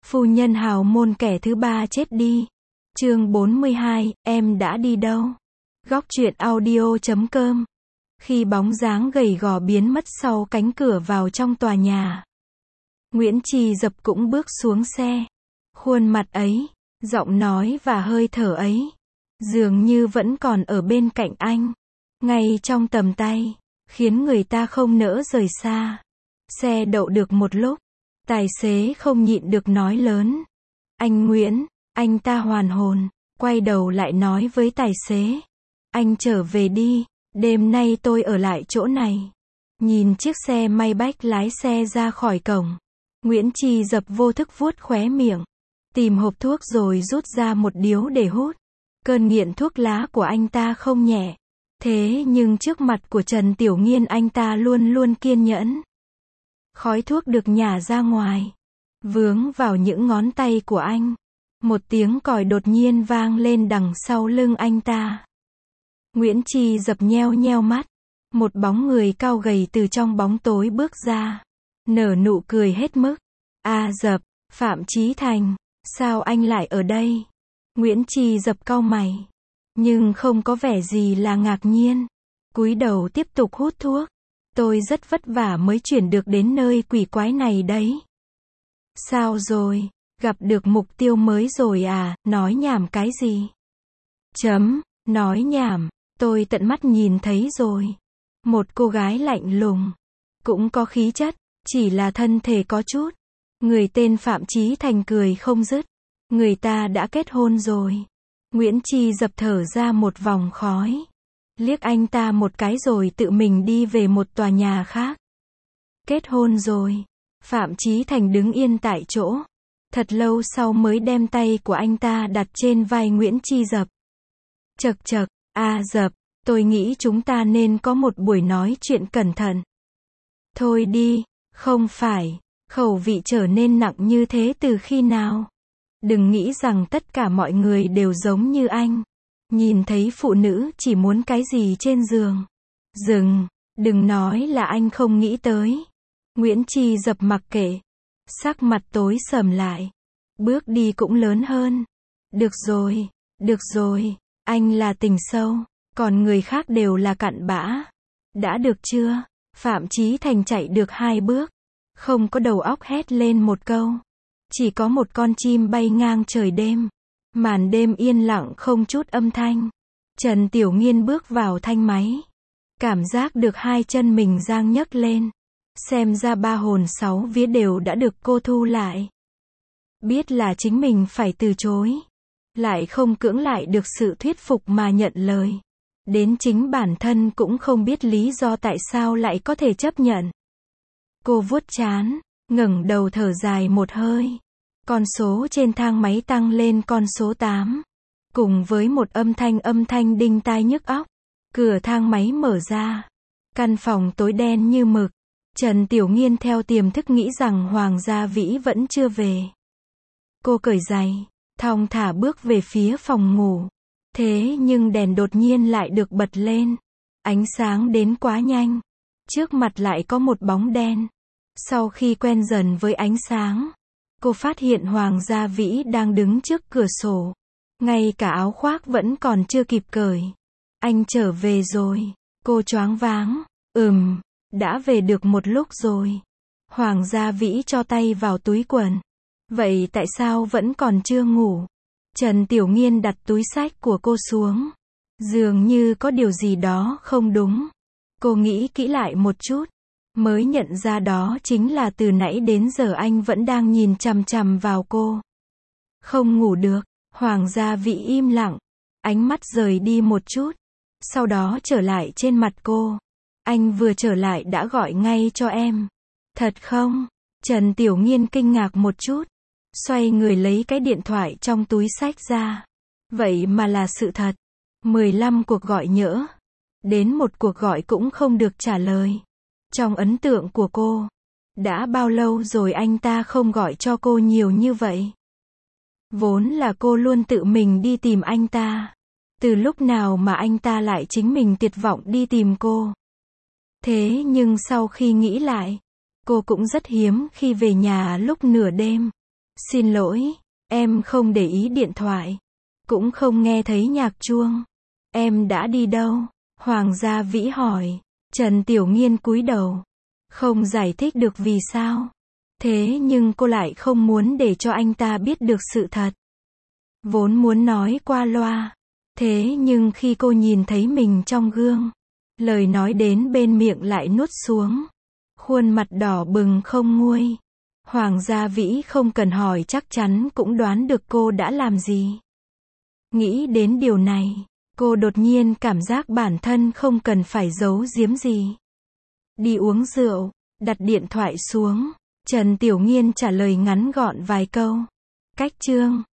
Phu nhân hào môn kẻ thứ ba chết đi. Chương 42, em đã đi đâu? Góc truyện audio.com. Khi bóng dáng gầy gò biến mất sau cánh cửa vào trong tòa nhà, Nguyễn Trì Dập cũng bước xuống xe. Khuôn mặt ấy, giọng nói và hơi thở ấy, dường như vẫn còn ở bên cạnh anh, ngay trong tầm tay, khiến người ta không nỡ rời xa. Xe đậu được một lúc, tài xế không nhịn được nói lớn. Anh Nguyễn, anh ta hoàn hồn, quay đầu lại nói với tài xế. Anh trở về đi, đêm nay tôi ở lại chỗ này. Nhìn chiếc xe Maybach lái xe ra khỏi cổng, Nguyễn Trì Dập vô thức vuốt khóe miệng, tìm hộp thuốc rồi rút ra một điếu để hút. Cơn nghiện thuốc lá của anh ta không nhẹ. Thế nhưng trước mặt của Trần Tiểu Nghiên anh ta luôn luôn kiên nhẫn. Khói thuốc được nhả ra ngoài, vướng vào những ngón tay của anh. Một tiếng còi đột nhiên vang lên đằng sau lưng anh ta. Nguyễn Trì Dập nheo nheo mắt. Một bóng người cao gầy từ trong bóng tối bước ra, nở nụ cười hết mức. Dập, Phạm Chí Thành, sao anh lại ở đây? Nguyễn Trì Dập cau mày, nhưng không có vẻ gì là ngạc nhiên. Cúi đầu tiếp tục hút thuốc. Tôi rất vất vả mới chuyển được đến nơi quỷ quái này đấy. Sao rồi? Gặp được mục tiêu mới rồi à? Nói nhảm cái gì? Nói nhảm, tôi tận mắt nhìn thấy rồi. Một cô gái lạnh lùng, cũng có khí chất, chỉ là thân thể có chút. Người tên Phạm Chí Thành cười không dứt. Người ta đã kết hôn rồi. Nguyễn Trì Dập thở ra một vòng khói, liếc anh ta một cái rồi tự mình đi về một tòa nhà khác. Kết hôn rồi. Phạm Chí Thành đứng yên tại chỗ, thật lâu sau mới đem tay của anh ta đặt trên vai Nguyễn Trì Dập. Chậc chậc, Dập, tôi nghĩ chúng ta nên có một buổi nói chuyện cẩn thận. Thôi đi, không phải, khẩu vị trở nên nặng như thế từ khi nào? Đừng nghĩ rằng tất cả mọi người đều giống như anh. Nhìn thấy phụ nữ chỉ muốn cái gì trên giường. Đừng nói là anh không nghĩ tới. Nguyễn Trì Dập mặc kệ, sắc mặt tối sầm lại, bước đi cũng lớn hơn. Được rồi, anh là tình sâu, còn người khác đều là cặn bã. Đã được chưa? Phạm Chí Thành chạy được 2 bước, không có đầu óc hét lên một câu. Chỉ có một con chim bay ngang trời đêm. Màn đêm yên lặng không chút âm thanh. Trần Tiểu Nghiên bước vào thanh máy, cảm giác được 2 chân mình giang nhấc lên. Xem ra 3 hồn 6 vía đều đã được cô thu lại. Biết là chính mình phải từ chối, lại không cưỡng lại được sự thuyết phục mà nhận lời. Đến chính bản thân cũng không biết lý do tại sao lại có thể chấp nhận. Cô vuốt trán, ngẩng đầu thở dài một hơi. Con số trên thang máy tăng lên con số 8. Cùng với một âm thanh đinh tai nhức óc. Cửa thang máy mở ra. Căn phòng tối đen như mực. Trần Tiểu Nghiên theo tiềm thức nghĩ rằng Hoàng Gia Vĩ vẫn chưa về. Cô cởi giày, thong thả bước về phía phòng ngủ. Thế nhưng đèn đột nhiên lại được bật lên. Ánh sáng đến quá nhanh. Trước mặt lại có một bóng đen. Sau khi quen dần với ánh sáng, cô phát hiện Hoàng Gia Vĩ đang đứng trước cửa sổ. Ngay cả áo khoác vẫn còn chưa kịp cởi. Anh trở về rồi. Cô choáng váng. Đã về được một lúc rồi. Hoàng Gia Vĩ cho tay vào túi quần. Vậy tại sao vẫn còn chưa ngủ? Trần Tiểu Nghiên đặt túi xách của cô xuống. Dường như có điều gì đó không đúng. Cô nghĩ kỹ lại một chút, mới nhận ra đó chính là từ nãy đến giờ anh vẫn đang nhìn chằm chằm vào cô. Không ngủ được. Hoàng Gia Vĩ im lặng, ánh mắt rời đi một chút, sau đó trở lại trên mặt cô. Anh vừa trở lại đã gọi ngay cho em. Thật không? Trần Tiểu Nghiên kinh ngạc một chút, xoay người lấy cái điện thoại trong túi xách ra. Vậy mà là sự thật. 15 cuộc gọi nhỡ, đến một cuộc gọi cũng không được trả lời. Trong ấn tượng của cô, đã bao lâu rồi anh ta không gọi cho cô nhiều như vậy? Vốn là cô luôn tự mình đi tìm anh ta. Từ lúc nào mà anh ta lại chính mình tuyệt vọng đi tìm cô? Thế nhưng sau khi nghĩ lại, cô cũng rất hiếm khi về nhà lúc nửa đêm. Xin lỗi, em không để ý điện thoại. Cũng không nghe thấy nhạc chuông. Em đã đi đâu? Hoàng Gia Vĩ hỏi. Trần Tiểu Nghiên cúi đầu. Không giải thích được vì sao. Thế nhưng cô lại không muốn để cho anh ta biết được sự thật. Vốn muốn nói qua loa. Thế nhưng khi cô nhìn thấy mình trong gương, lời nói đến bên miệng lại nuốt xuống. Khuôn mặt đỏ bừng không nguôi. Hoàng Gia Vĩ không cần hỏi chắc chắn cũng đoán được cô đã làm gì. Nghĩ đến điều này, cô đột nhiên cảm giác bản thân không cần phải giấu giếm gì. Đi uống rượu, đặt điện thoại xuống. Trần Tiểu Nghiên trả lời ngắn gọn vài câu. Cách chương